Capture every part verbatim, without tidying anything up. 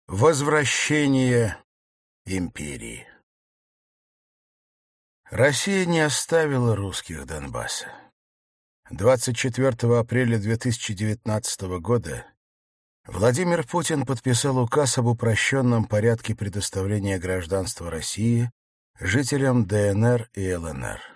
Возвращение империи. Россия не оставила русских Донбасса. двадцать четвёртого апреля две тысячи девятнадцатого года Владимир Путин подписал указ об упрощенном порядке предоставления гражданства России жителям Дэ Эн Эр и Эл Эн Эр.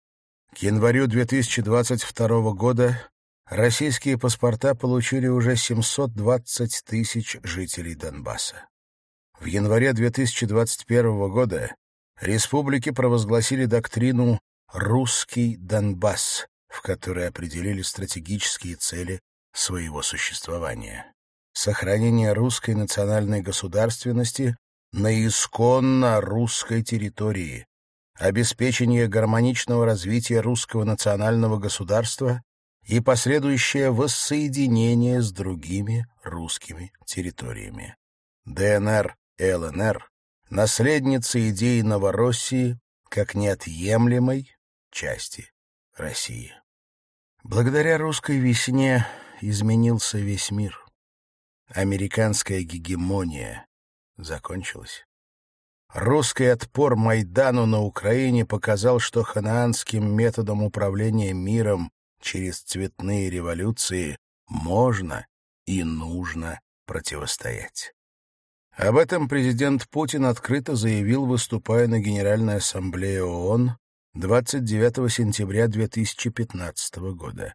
К январю две тысячи двадцать второго года российские паспорта получили уже семьсот двадцать тысяч жителей Донбасса. В январе две тысячи двадцать первого года республики провозгласили доктрину «Русский Донбасс», в которой определили стратегические цели своего существования. Сохранение русской национальной государственности на исконно русской территории, обеспечение гармоничного развития русского национального государства и последующее воссоединение с другими русскими территориями. Дэ Эн Эр и Эл Эн Эр — наследницы идеи Новороссии как неотъемлемой части России. Благодаря русской весне изменился весь мир. Американская гегемония закончилась. Русский отпор Майдану на Украине показал, что ханаанским методом управления миром через цветные революции можно и нужно противостоять. Об этом президент Путин открыто заявил, выступая на Генеральной ассамблее О О Н двадцать девятого сентября две тысячи пятнадцатого года.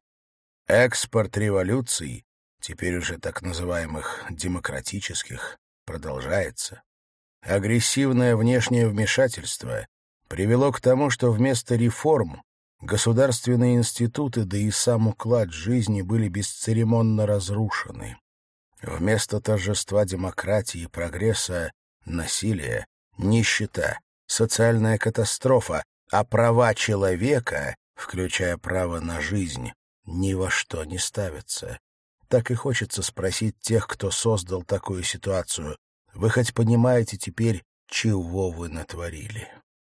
Экспорт революций, теперь уже так называемых демократических, продолжается. Агрессивное внешнее вмешательство привело к тому, что вместо реформ государственные институты, да и сам уклад жизни были бесцеремонно разрушены. Вместо торжества демократии и прогресса — насилие, нищета, социальная катастрофа, а права человека, включая право на жизнь, ни во что не ставятся. Так и хочется спросить тех, кто создал такую ситуацию: вы хоть понимаете теперь, чего вы натворили?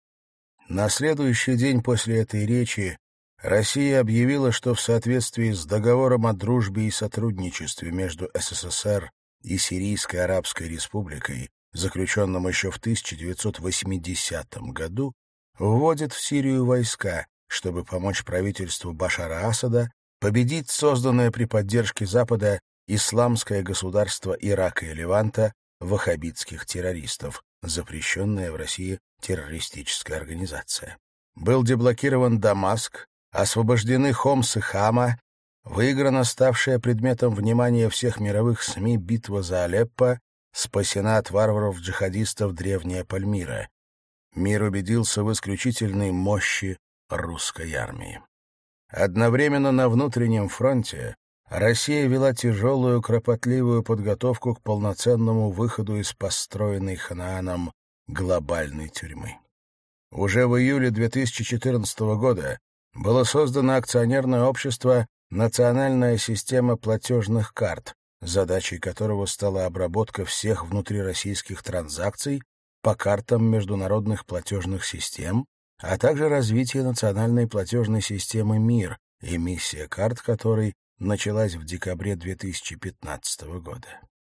На следующий день после этой речи Россия объявила, что в соответствии с договором о дружбе и сотрудничестве между Эс Эс Эс Эр и Сирийской Арабской Республикой, заключенным еще в тысяча девятьсот восьмидесятом году, вводит в Сирию войска, чтобы помочь правительству Башара Асада победить созданное при поддержке Запада исламское государство Ирака и Леванта ваххабитских террористов, запрещенная в России террористическая организация. Был деблокирован Дамаск, освобождены Хомс и Хама, выиграна ставшая предметом внимания всех мировых СМИ битва за Алеппо, спасена от варваров-джихадистов древняя Пальмира. Мир убедился в исключительной мощи русской армии. Одновременно на внутреннем фронте Россия вела тяжелую, кропотливую подготовку к полноценному выходу из построенной Ханааном глобальной тюрьмы. Уже в июле две тысячи четырнадцатого года было создано акционерное общество «Национальная система платежных карт», задачей которого стала обработка всех внутрироссийских транзакций по картам международных платежных систем, а также развитие национальной платежной системы МИР, эмиссия карт которой началась в декабре две тысячи пятнадцатого года.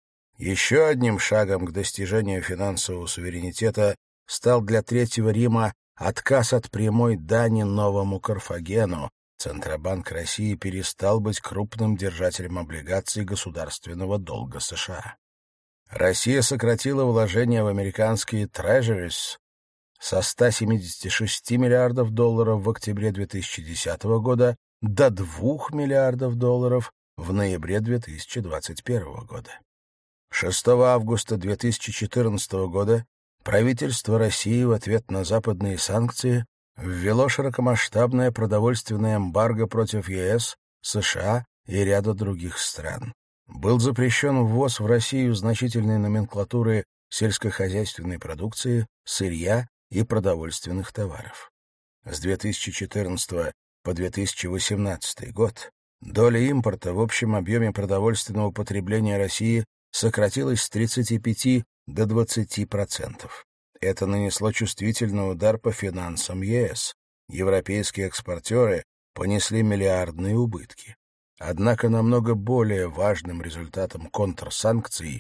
Еще одним шагом к достижению финансового суверенитета стал для Третьего Рима отказ от прямой дани новому Карфагену. Центробанк России перестал быть крупным держателем облигаций государственного долга США. Россия сократила вложения в американские трежерис со ста семидесяти шести миллиардов долларов в октябре две тысячи десятого года до двух миллиардов долларов в ноябре две тысячи двадцать первого года. шестого августа две тысячи четырнадцатого года правительство России в ответ на западные санкции ввело широкомасштабное продовольственное эмбарго против Е Эс, США и ряда других стран. Был запрещен ввоз в Россию значительной номенклатуры сельскохозяйственной продукции, сырья и продовольственных товаров. С две тысячи четырнадцатого по две тысячи восемнадцатый год доля импорта в общем объеме продовольственного потребления России сократилась с тридцати пяти до двадцати процентов. Это нанесло чувствительный удар по финансам Е Эс. Европейские экспортеры понесли миллиардные убытки. Однако намного более важным результатом контрсанкций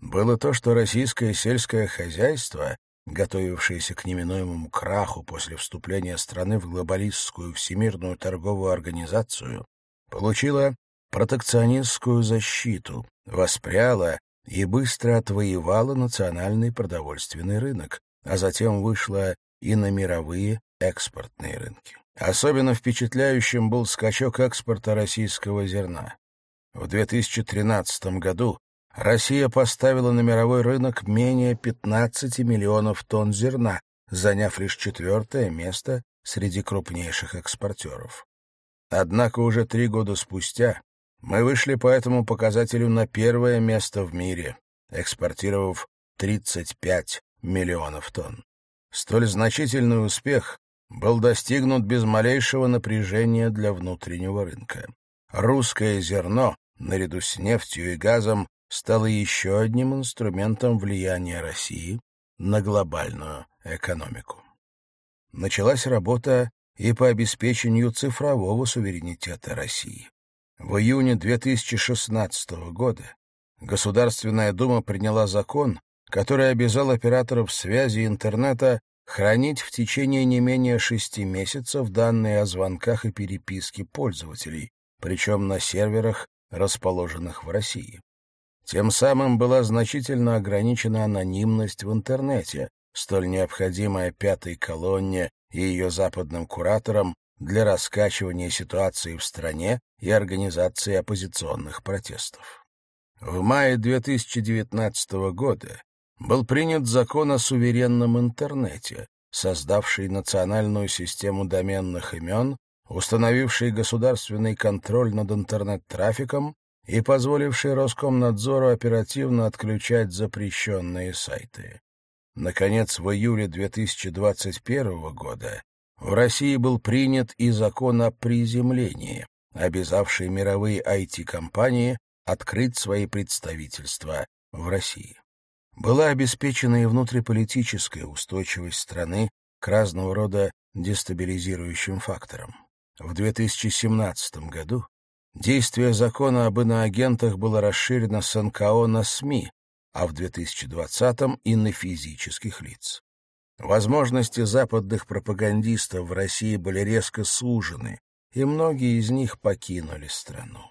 было то, что российское сельское хозяйство, готовившееся к неминуемому краху после вступления страны в глобалистскую Всемирную торговую организацию, получило протекционистскую защиту, воспряло и быстро отвоевало национальный продовольственный рынок, а затем вышло и на мировые экспортные рынки. Особенно впечатляющим был скачок экспорта российского зерна. В две тысячи тринадцатом году Россия поставила на мировой рынок менее пятнадцати миллионов тонн зерна, заняв лишь четвертое место среди крупнейших экспортеров. Однако уже три года спустя мы вышли по этому показателю на первое место в мире, экспортировав тридцать пять миллионов тонн. Столь значительный успех был достигнут без малейшего напряжения для внутреннего рынка. Русское зерно, наряду с нефтью и газом, стало еще одним инструментом влияния России на глобальную экономику. Началась работа и по обеспечению цифрового суверенитета России. В июне две тысячи шестнадцатого года Государственная Дума приняла закон, который обязал операторов связи и интернета хранить в течение не менее шести месяцев данные о звонках и переписке пользователей, причем на серверах, расположенных в России. Тем самым была значительно ограничена анонимность в интернете, столь необходимая пятой колонне и ее западным кураторам для раскачивания ситуации в стране и организации оппозиционных протестов. В мае две тысячи девятнадцатого года был принят закон о суверенном интернете, создавший национальную систему доменных имен, установивший государственный контроль над интернет-трафиком и позволивший Роскомнадзору оперативно отключать запрещенные сайты. Наконец, в июле две тысячи двадцать первого года в России был принят и закон о приземлении, обязавший мировые ай ти-компании открыть свои представительства в России. Была обеспечена и внутриполитическая устойчивость страны к разного рода дестабилизирующим факторам. В две тысячи семнадцатом году действие закона об иноагентах было расширено с эн ка о на СМИ, а в две тысячи двадцатом и на физических лиц. Возможности западных пропагандистов в России были резко сужены, и многие из них покинули страну.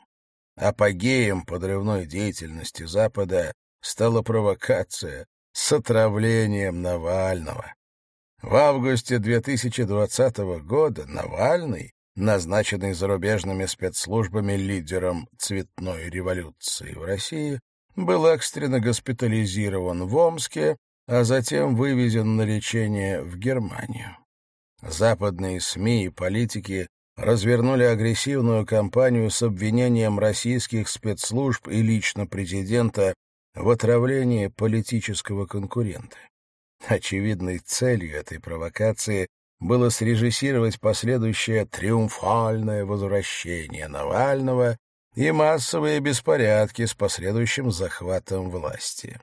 Апогеем подрывной деятельности Запада стала провокация с отравлением Навального. В августе две тысячи двадцатого года Навальный, назначенный зарубежными спецслужбами лидером цветной революции в России, был экстренно госпитализирован в Омске, а затем вывезен на лечение в Германию. Западные СМИ и политики развернули агрессивную кампанию с обвинением российских спецслужб и лично президента в отравлении политического конкурента. Очевидной целью этой провокации было срежиссировать последующее триумфальное возвращение Навального и массовые беспорядки с последующим захватом власти.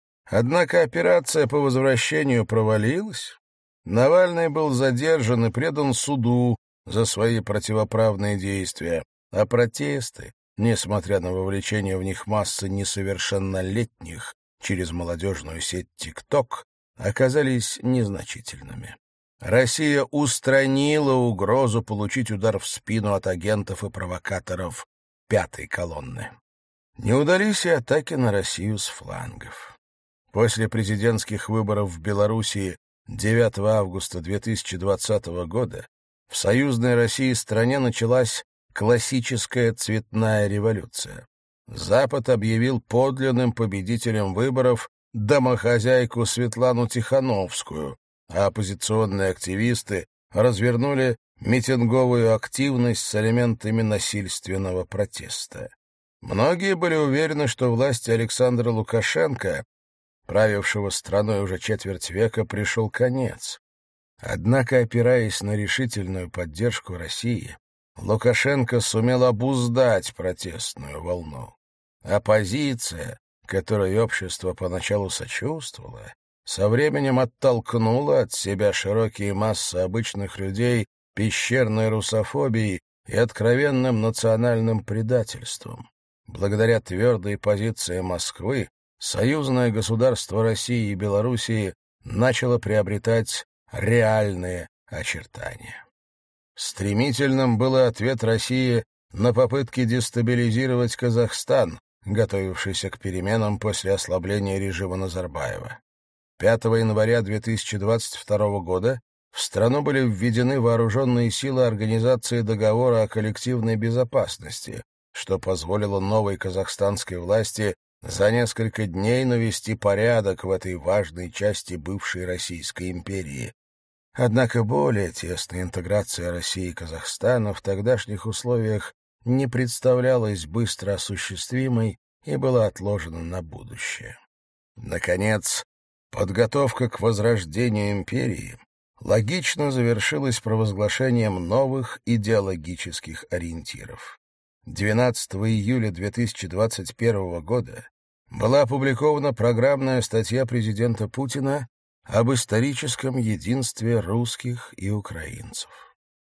Однако операция по возвращению провалилась. Навальный был задержан и предан суду за свои противоправные действия, а протесты, несмотря на вовлечение в них массы несовершеннолетних через молодежную сеть ТикТок, оказались незначительными. Россия устранила угрозу получить удар в спину от агентов и провокаторов пятой колонны. Не удались и атаки на Россию с флангов. После президентских выборов в Белоруссии девятого августа две тысячи двадцатого года в союзной России стране началась классическая цветная революция. Запад объявил подлинным победителем выборов домохозяйку Светлану Тихановскую, а оппозиционные активисты развернули митинговую активность с элементами насильственного протеста. Многие были уверены, что власти Александра Лукашенко, правившего страной уже четверть века, пришел конец. Однако, опираясь на решительную поддержку России, Лукашенко сумел обуздать протестную волну. Оппозиция, которой общество поначалу сочувствовало, со временем оттолкнула от себя широкие массы обычных людей пещерной русофобией и откровенным национальным предательством. Благодаря твердой позиции Москвы союзное государство России и Белоруссии начало приобретать реальные очертания. Стремительным был ответ России на попытки дестабилизировать Казахстан, готовившийся к переменам после ослабления режима Назарбаева. пятого января две тысячи двадцать второго года в страну были введены вооруженные силы Организации договора о коллективной безопасности, что позволило новой казахстанской власти за несколько дней навести порядок в этой важной части бывшей Российской империи. Однако более тесная интеграция России и Казахстана в тогдашних условиях не представлялась быстро осуществимой и была отложена на будущее. Наконец, подготовка к возрождению империи логично завершилась провозглашением новых идеологических ориентиров. двенадцатого июля две тысячи двадцать первого года была опубликована программная статья президента Путина об историческом единстве русских и украинцев.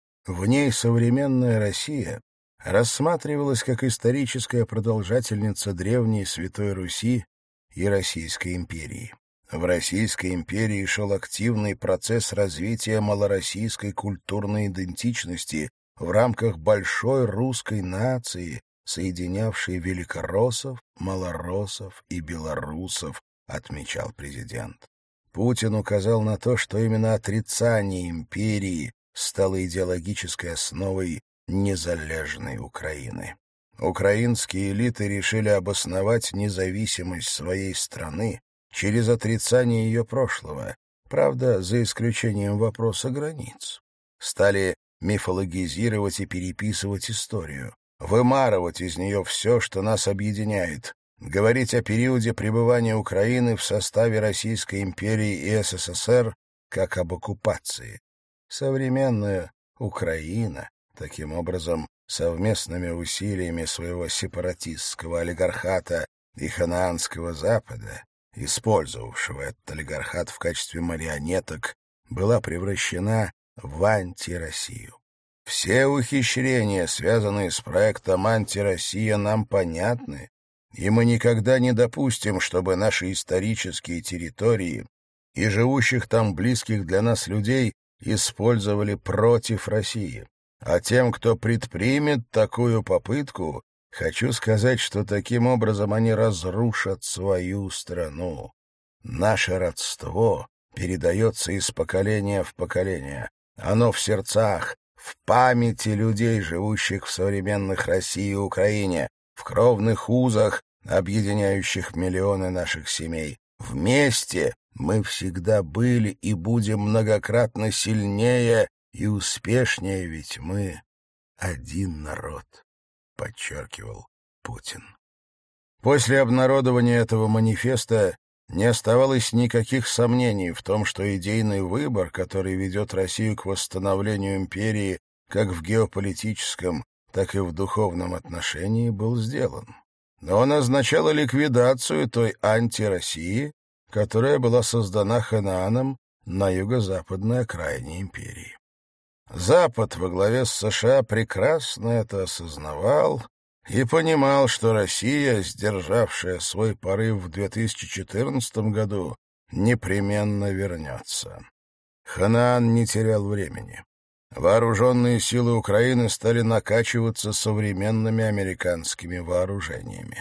В ней современная Россия рассматривалась как историческая продолжательница древней Святой Руси и Российской империи. В Российской империи шел активный процесс развития малороссийской культурной идентичности в рамках большой русской нации, соединявшей великороссов, малороссов и белорусов, отмечал президент. Путин указал на то, что именно отрицание империи стало идеологической основой незалежной Украины. Украинские элиты решили обосновать независимость своей страны через отрицание ее прошлого, правда, за исключением вопроса границ. Стали мифологизировать и переписывать историю, вымарывать из нее все, что нас объединяет, говорить о периоде пребывания Украины в составе Российской империи и СССР как об оккупации. Современная Украина, таким образом, совместными усилиями своего сепаратистского олигархата и ханаанского Запада, использовавшего этот олигархат в качестве марионеток, была превращена в антироссию. Все ухищрения, связанные с проектом «Антироссия», нам понятны, и мы никогда не допустим, чтобы наши исторические территории и живущих там близких для нас людей использовали против России. А тем, кто предпримет такую попытку, хочу сказать, что таким образом они разрушат свою страну. Наше родство передается из поколения в поколение. Оно в сердцах, в памяти людей, живущих в современных России и Украине, в кровных узах, объединяющих миллионы наших семей. Вместе мы всегда были и будем многократно сильнее и успешнее, ведь мы один народ, подчеркивал Путин. После обнародования этого манифеста не оставалось никаких сомнений в том, что идейный выбор, который ведет Россию к восстановлению империи как в геополитическом, так и в духовном отношении, был сделан. Но он означал ликвидацию той антироссии, которая была создана Ханааном на юго-западной окраине империи. Запад во главе с США прекрасно это осознавал и понимал, что Россия, сдержавшая свой порыв в две тысячи четырнадцатом году, непременно вернется. Ханаан не терял времени. Вооруженные силы Украины стали накачиваться современными американскими вооружениями.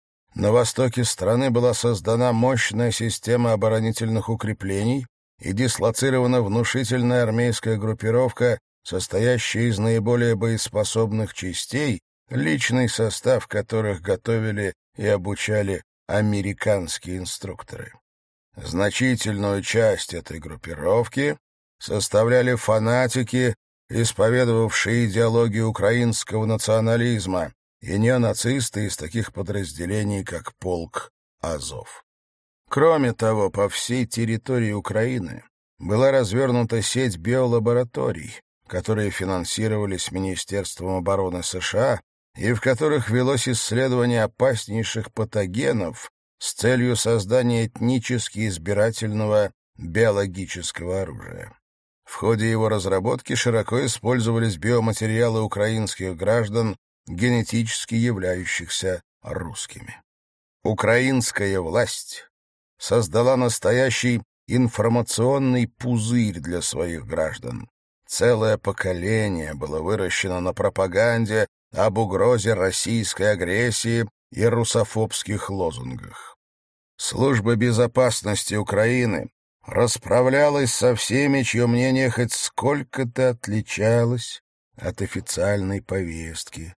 На востоке страны была создана мощная система оборонительных укреплений и дислоцирована внушительная армейская группировка, состоящая из наиболее боеспособных частей, личный состав которых готовили и обучали американские инструкторы. Значительную часть этой группировки составляли фанатики, исповедовавшие идеологию украинского национализма, и неонацисты из таких подразделений, как полк Азов. Кроме того, по всей территории Украины была развернута сеть биолабораторий, которые финансировались Министерством обороны США и в которых велось исследование опаснейших патогенов с целью создания этнически избирательного биологического оружия. В ходе его разработки широко использовались биоматериалы украинских граждан, генетически являющихся русскими. Украинская власть создала настоящий информационный пузырь для своих граждан. Целое поколение было выращено на пропаганде об угрозе российской агрессии и русофобских лозунгах. Служба безопасности Украины расправлялась со всеми, чье мнение хоть сколько-то отличалось от официальной повестки.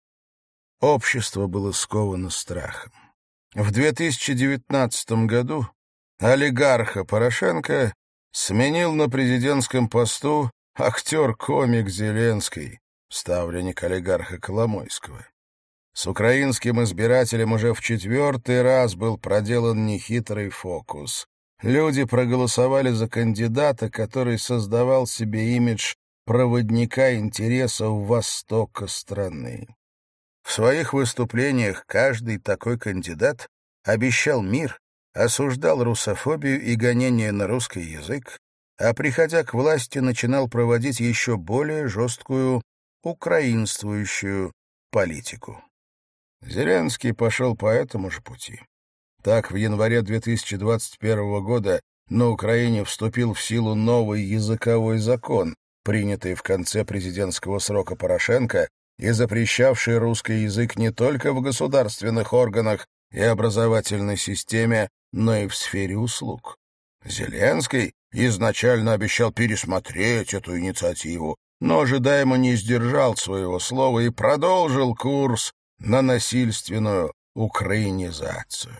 Общество было сковано страхом. В две тысячи девятнадцатом году олигарха Порошенко сменил на президентском посту актер-комик Зеленский, ставленник олигарха Коломойского. С украинским избирателем уже в четвертый раз был проделан нехитрый фокус. Люди проголосовали за кандидата, который создавал себе имидж проводника интересов востока страны. В своих выступлениях каждый такой кандидат обещал мир, осуждал русофобию и гонение на русский язык, а, приходя к власти, начинал проводить еще более жесткую украинствующую политику. Зеленский пошел по этому же пути. Так, в январе две тысячи двадцать первого года на Украине вступил в силу новый языковой закон, принятый в конце президентского срока Порошенко и запрещавший русский язык не только в государственных органах и образовательной системе, но и в сфере услуг. Зеленский изначально обещал пересмотреть эту инициативу, но ожидаемо не сдержал своего слова и продолжил курс на насильственную украинизацию.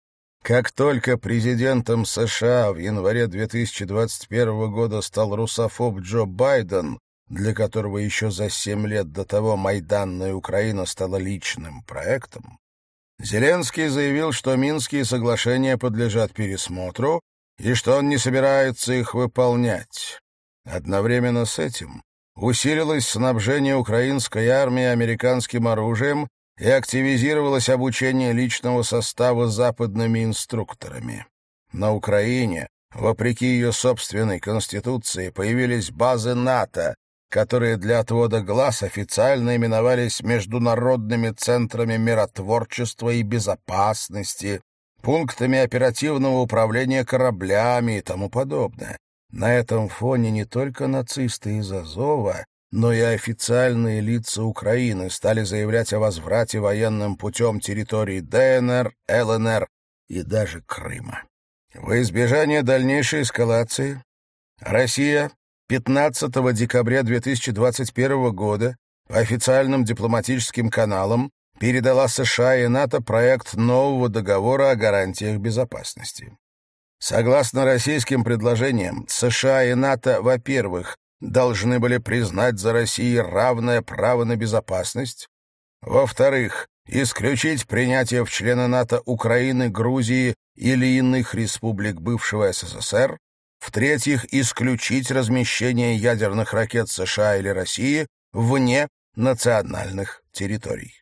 Как только президентом США в январе две тысячи двадцать первого года стал русофоб Джо Байден, для которого еще за семь лет до того Майданная Украина стала личным проектом, Зеленский заявил, что Минские соглашения подлежат пересмотру и что он не собирается их выполнять. Одновременно с этим усилилось снабжение украинской армии американским оружием и активизировалось обучение личного состава западными инструкторами. На Украине, вопреки ее собственной конституции, появились базы НАТО, которые для отвода глаз официально именовались международными центрами миротворчества и безопасности, пунктами оперативного управления кораблями и тому подобное. На этом фоне не только нацисты из Азова, но и официальные лица Украины стали заявлять о возврате военным путем территорий ДНР, ЛНР и даже Крыма. Во избежание дальнейшей эскалации Россия пятнадцатого декабря две тысячи двадцать первого года по официальным дипломатическим каналам передала США и НАТО проект нового договора о гарантиях безопасности. Согласно российским предложениям, США и НАТО, во-первых, должны были признать за Россией равное право на безопасность, во-вторых, исключить принятие в члены НАТО Украины, Грузии или иных республик бывшего СССР, в-третьих, исключить размещение ядерных ракет США или России вне национальных территорий.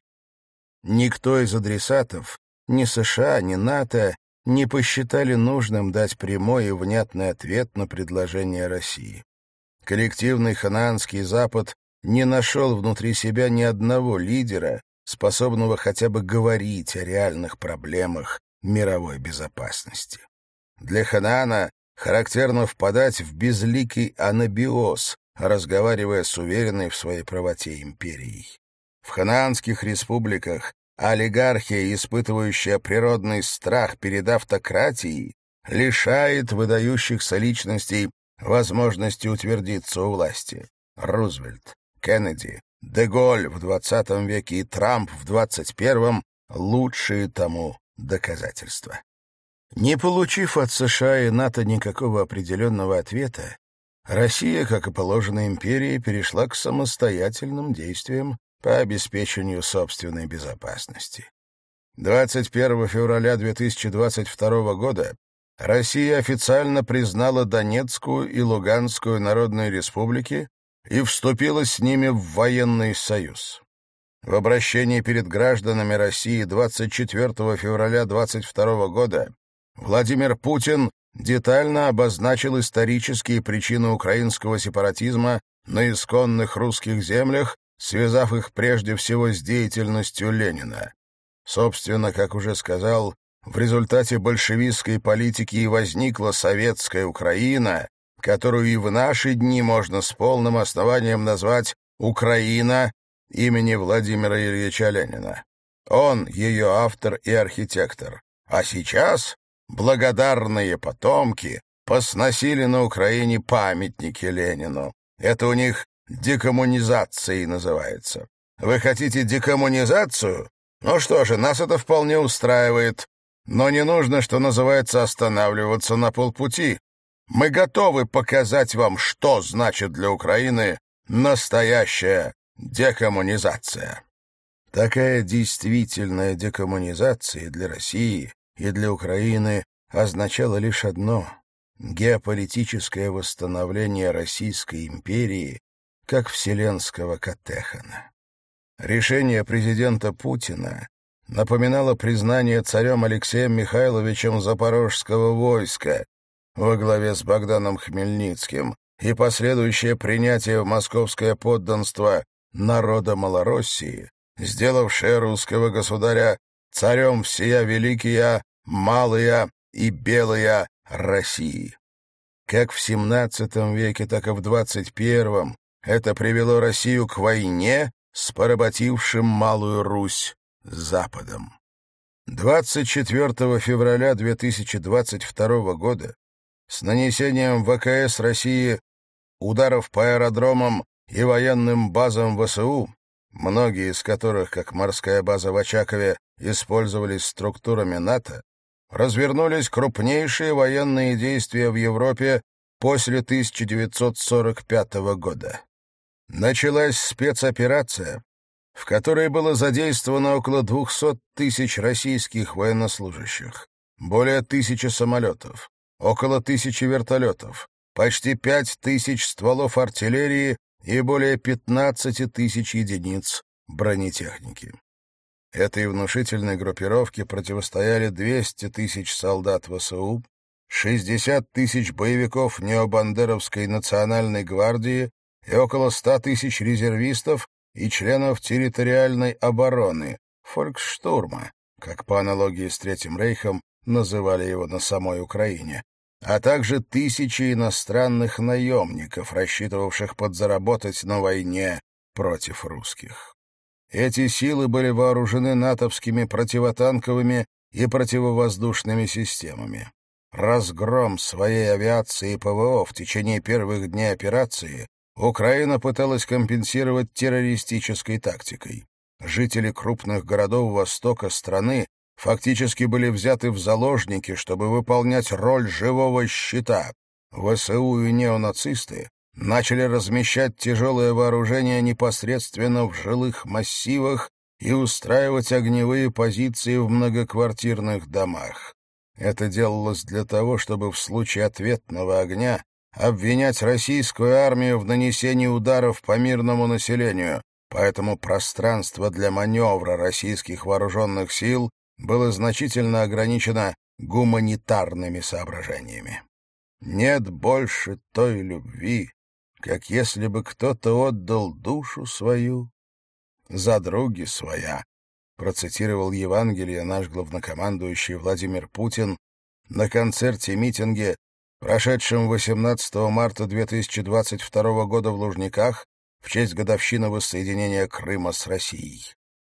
Никто из адресатов, ни США, ни НАТО, не посчитали нужным дать прямой и внятный ответ на предложение России. Коллективный ханаанский Запад не нашел внутри себя ни одного лидера, способного хотя бы говорить о реальных проблемах мировой безопасности. Для Ханаана характерно впадать в безликий анабиоз, разговаривая с уверенной в своей правоте империей. В ханаанских республиках олигархия, испытывающая природный страх перед автократией, лишает выдающихся личностей возможности утвердиться у власти. Рузвельт, Кеннеди, Де-Голь в двадцатом веке и Трамп в двадцать первом — лучшие тому доказательства. Не получив от США и НАТО никакого определенного ответа, Россия, как и положено империи, перешла к самостоятельным действиям по обеспечению собственной безопасности. двадцать первого февраля две тысячи двадцать второго года Россия официально признала Донецкую и Луганскую народные республики и вступила с ними в военный союз. В обращении перед гражданами России двадцать четвертого февраля двадцать второго года Владимир Путин детально обозначил исторические причины украинского сепаратизма на исконных русских землях, связав их прежде всего с деятельностью Ленина. Собственно, как уже сказал, в результате большевистской политики и возникла советская Украина, которую и в наши дни можно с полным основанием назвать «Украина» имени Владимира Ильича Ленина. Он ее автор и архитектор. А сейчас благодарные потомки посносили на Украине памятники Ленину. Это у них декоммунизацией называется. Вы хотите декоммунизацию? Ну что же, нас это вполне устраивает. Но не нужно, что называется, останавливаться на полпути. Мы готовы показать вам, что значит для Украины настоящая декоммунизация. Такая действительная декоммунизация для России и для Украины означала лишь одно — геополитическое восстановление Российской империи как вселенского катехана. Решение президента Путина напоминало признание царем Алексеем Михайловичем запорожского войска во главе с Богданом Хмельницким и последующее принятие в московское подданство народа Малороссии, сделавшее русского государя царем всея великия, малая и белая России. Как в семнадцатом веке, так и в двадцать первом это привело Россию к войне с поработившим Малую Русь Западом. двадцать четвёртого февраля две тысячи двадцать второго года с нанесением ВКС России ударов по аэродромам и военным базам ВСУ, многие из которых, как морская база в Очакове, использовались структурами НАТО, развернулись крупнейшие военные действия в Европе после тысяча девятьсот сорок пятого года. Началась спецоперация, в которой было задействовано около двухсот тысяч российских военнослужащих, более тысячи самолетов, около тысячи вертолетов, почти пять тысяч стволов артиллерии и более пятнадцати тысяч единиц бронетехники. Этой внушительной группировке противостояли двести тысяч солдат ВСУ, шестьдесят тысяч боевиков необандеровской национальной гвардии и около ста тысяч резервистов и членов территориальной обороны, фольксштурма, как по аналогии с Третьим рейхом называли его на самой Украине, а также тысячи иностранных наемников, рассчитывавших подзаработать на войне против русских. Эти силы были вооружены натовскими противотанковыми и противовоздушными системами. Разгром своей авиации и ПВО в течение первых дней операции Украина пыталась компенсировать террористической тактикой. Жители крупных городов востока страны фактически были взяты в заложники, чтобы выполнять роль живого щита. ВСУ и неонацисты начали размещать тяжелое вооружение непосредственно в жилых массивах и устраивать огневые позиции в многоквартирных домах. Это делалось для того, чтобы в случае ответного огня обвинять российскую армию в нанесении ударов по мирному населению, поэтому пространство для маневра российских вооруженных сил было значительно ограничено гуманитарными соображениями. Нет больше той любви, как если бы кто-то отдал душу свою за други своя, процитировал Евангелие наш главнокомандующий Владимир Путин на концерте-митинге, прошедшем восемнадцатого марта две тысячи двадцать второго года в Лужниках в честь годовщины воссоединения Крыма с Россией.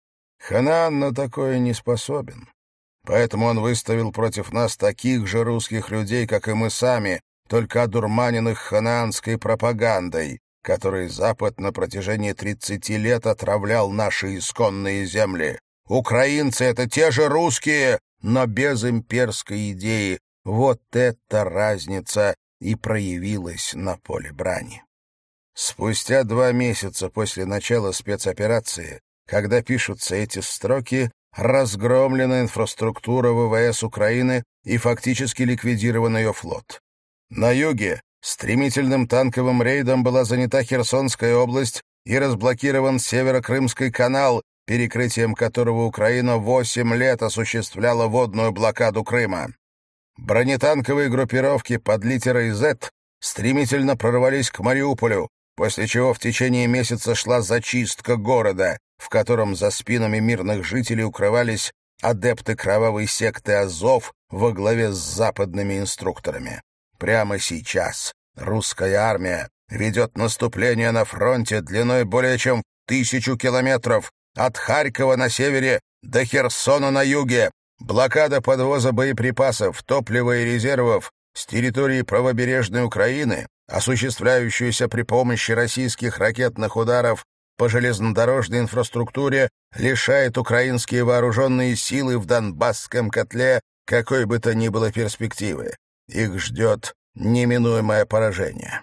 Ханаан на такое не способен, поэтому он выставил против нас таких же русских людей, как и мы сами, только одурманенных ханаанской пропагандой, которой Запад на протяжении тридцати лет отравлял наши исконные земли. Украинцы — это те же русские, но без имперской идеи. Вот эта разница и проявилась на поле брани. Спустя два месяца после начала спецоперации, когда пишутся эти строки, разгромлена инфраструктура ВВС Украины и фактически ликвидирован ее флот. На юге стремительным танковым рейдом была занята Херсонская область и разблокирован Северо-Крымский канал, перекрытием которого Украина восемь лет осуществляла водную блокаду Крыма. Бронетанковые группировки под литерой «З» стремительно прорвались к Мариуполю, после чего в течение месяца шла зачистка города, в котором за спинами мирных жителей укрывались адепты кровавой секты Азов во главе с западными инструкторами. Прямо сейчас русская армия ведет наступление на фронте длиной более чем тысячу километров от Харькова на севере до Херсона на юге. Блокада подвоза боеприпасов, топлива и резервов с территории правобережной Украины, осуществляющуюся при помощи российских ракетных ударов по железнодорожной инфраструктуре, лишает украинские вооруженные силы в Донбасском котле какой бы то ни было перспективы. Их ждет неминуемое поражение.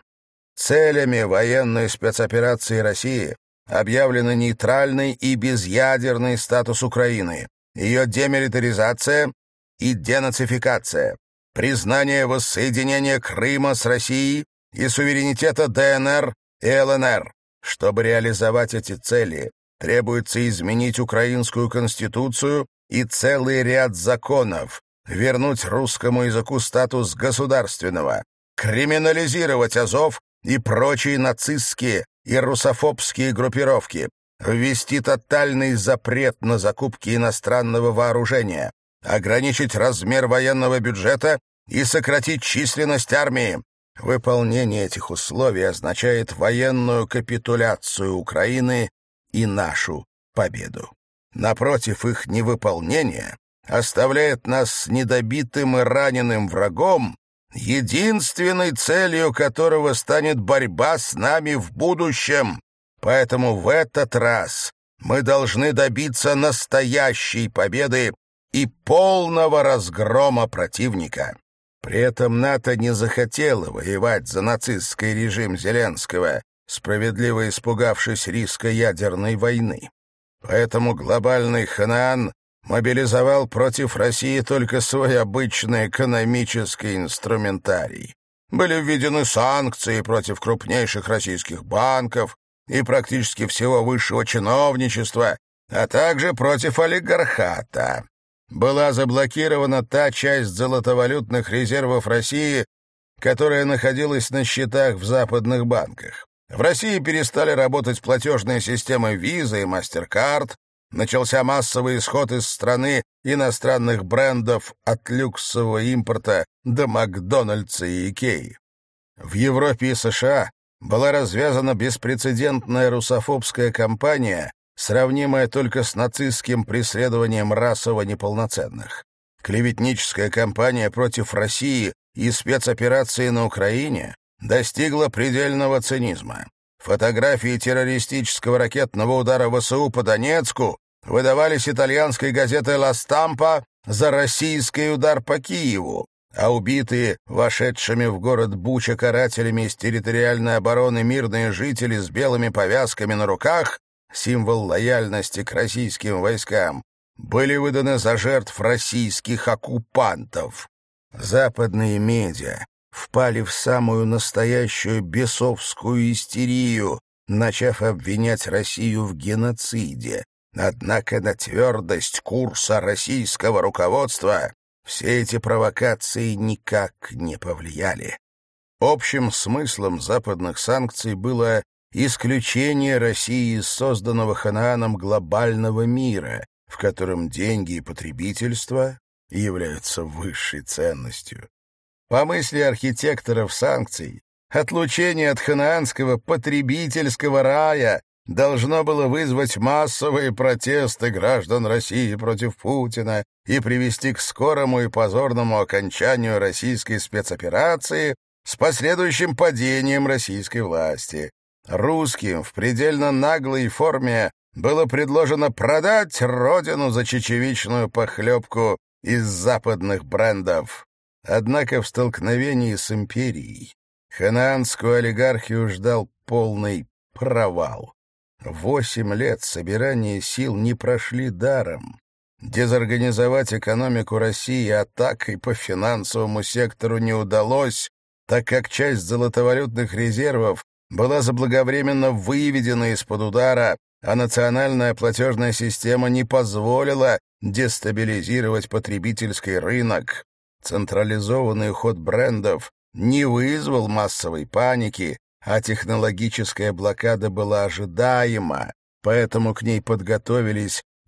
Целями военной спецоперации России объявлены нейтральный и безъядерный статус Украины, ее демилитаризация и денацификация, признание воссоединения Крыма с Россией и суверенитета ДНР и ЛНР. Чтобы реализовать эти цели, требуется изменить украинскую конституцию и целый ряд законов, вернуть русскому языку статус государственного, криминализировать Азов и прочие нацистские и русофобские группировки, ввести тотальный запрет на закупки иностранного вооружения, ограничить размер военного бюджета и сократить численность армии. Выполнение этих условий означает военную капитуляцию Украины и нашу победу. Напротив, их невыполнение оставляет нас с недобитым и раненым врагом, единственной целью которого станет борьба с нами в будущем. Поэтому в этот раз мы должны добиться настоящей победы и полного разгрома противника. При этом НАТО не захотело воевать за нацистский режим Зеленского, справедливо испугавшись риска ядерной войны. Поэтому глобальный Ханаан мобилизовал против России только свой обычный экономический инструментарий. Были введены санкции против крупнейших российских банков и практически всего высшего чиновничества, а также против олигархата. Была заблокирована та часть золотовалютных резервов России, которая находилась на счетах в западных банках. В России перестали работать платежные системы Visa и MasterCard, начался массовый исход из страны иностранных брендов от люксового импорта до Макдональдса и Икеи. В Европе и США была развязана беспрецедентная русофобская кампания, сравнимая только с нацистским преследованием расово неполноценных. Клеветническая кампания против России и спецоперации на Украине достигла предельного цинизма. Фотографии террористического ракетного удара ВСУ по Донецку выдавались итальянской газетой «Ла Стампа» за российский удар по Киеву, а убитые, вошедшими в город Буча карателями из территориальной обороны мирные жители с белыми повязками на руках, символ лояльности к российским войскам, были выданы за жертв российских оккупантов. Западные медиа впали в самую настоящую бесовскую истерию, начав обвинять Россию в геноциде. Однако на твердость курса российского руководства все эти провокации никак не повлияли. Общим смыслом западных санкций было исключение России из созданного Ханааном глобального мира, в котором деньги и потребительство являются высшей ценностью. По мысли архитекторов санкций, отлучение от ханаанского потребительского рая должно было вызвать массовые протесты граждан России против Путина и привести к скорому и позорному окончанию российской спецоперации с последующим падением российской власти. Русским в предельно наглой форме было предложено продать родину за чечевичную похлебку из западных брендов. Однако в столкновении с империей ханаанскую олигархию ждал полный провал. Восемь лет собирания сил не прошли даром. Дезорганизовать экономику России атакой по финансовому сектору не удалось, так как часть золотовалютных резервов была заблаговременно выведена из-под удара, а национальная платежная система не позволила дестабилизировать потребительский рынок. Централизованный уход брендов не вызвал массовой паники, а технологическая блокада была ожидаема, поэтому к ней подготовились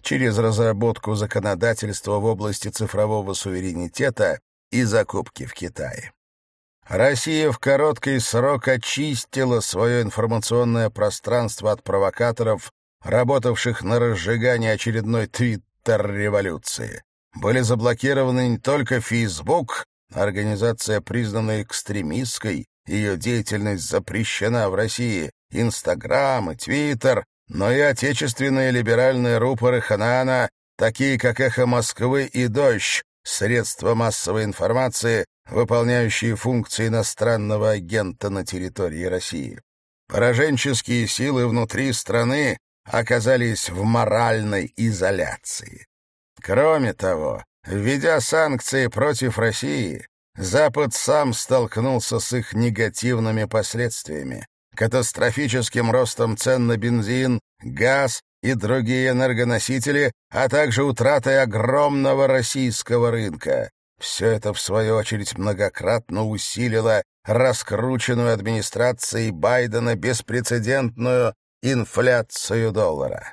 через разработку законодательства в области цифрового суверенитета и закупки в Китае. Россия в короткий срок очистила свое информационное пространство от провокаторов, работавших на разжигание очередной твиттер-революции. Были заблокированы не только Facebook, организация признана экстремистской, ее деятельность запрещена в России, Инстаграм и Твиттер, но и отечественные либеральные рупоры Ханаана, такие как «Эхо Москвы» и «Дождь», средства массовой информации, выполняющие функции иностранного агента на территории России. Пораженческие силы внутри страны оказались в моральной изоляции. Кроме того, введя санкции против России, Запад сам столкнулся с их негативными последствиями, катастрофическим ростом цен на бензин, газ и другие энергоносители, а также утратой огромного российского рынка. Все это, в свою очередь, многократно усилило раскрученную администрацией Байдена беспрецедентную инфляцию доллара.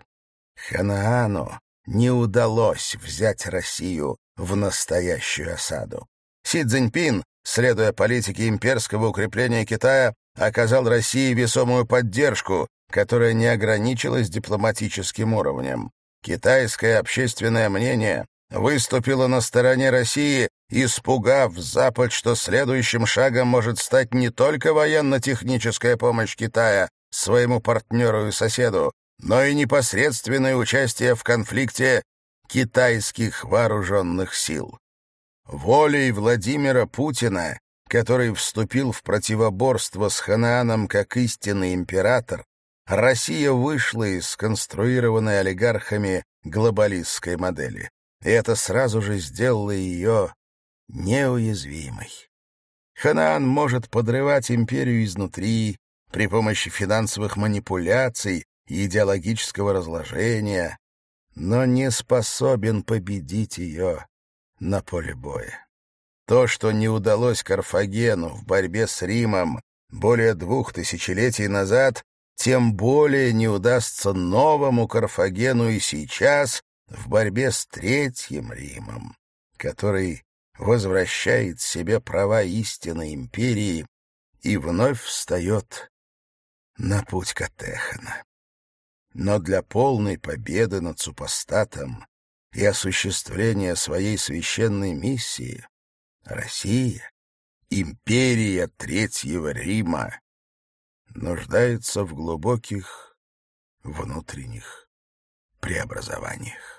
Ханаану не удалось взять Россию в настоящую осаду. Си Цзиньпин, следуя политике имперского укрепления Китая, оказал России весомую поддержку, которая не ограничилась дипломатическим уровнем. Китайское общественное мнение выступило на стороне России, испугав Запад, что следующим шагом может стать не только военно-техническая помощь Китая своему партнеру и соседу, но и непосредственное участие в конфликте китайских вооруженных сил. Волей Владимира Путина, который вступил в противоборство с Ханааном как истинный император, Россия вышла из сконструированной олигархами глобалистской модели. И это сразу же сделало ее неуязвимой. Ханаан может подрывать империю изнутри при помощи финансовых манипуляций и идеологического разложения, но не способен победить ее на поле боя. То, что не удалось Карфагену в борьбе с Римом более двух тысячелетий назад, тем более не удастся новому Карфагену и сейчас в борьбе с Третьим Римом, который возвращает себе права истинной империи и вновь встает на путь Катехана. Но для полной победы над супостатом и осуществления своей священной миссии Россия, империя Третьего Рима, нуждается в глубоких внутренних преобразованиях.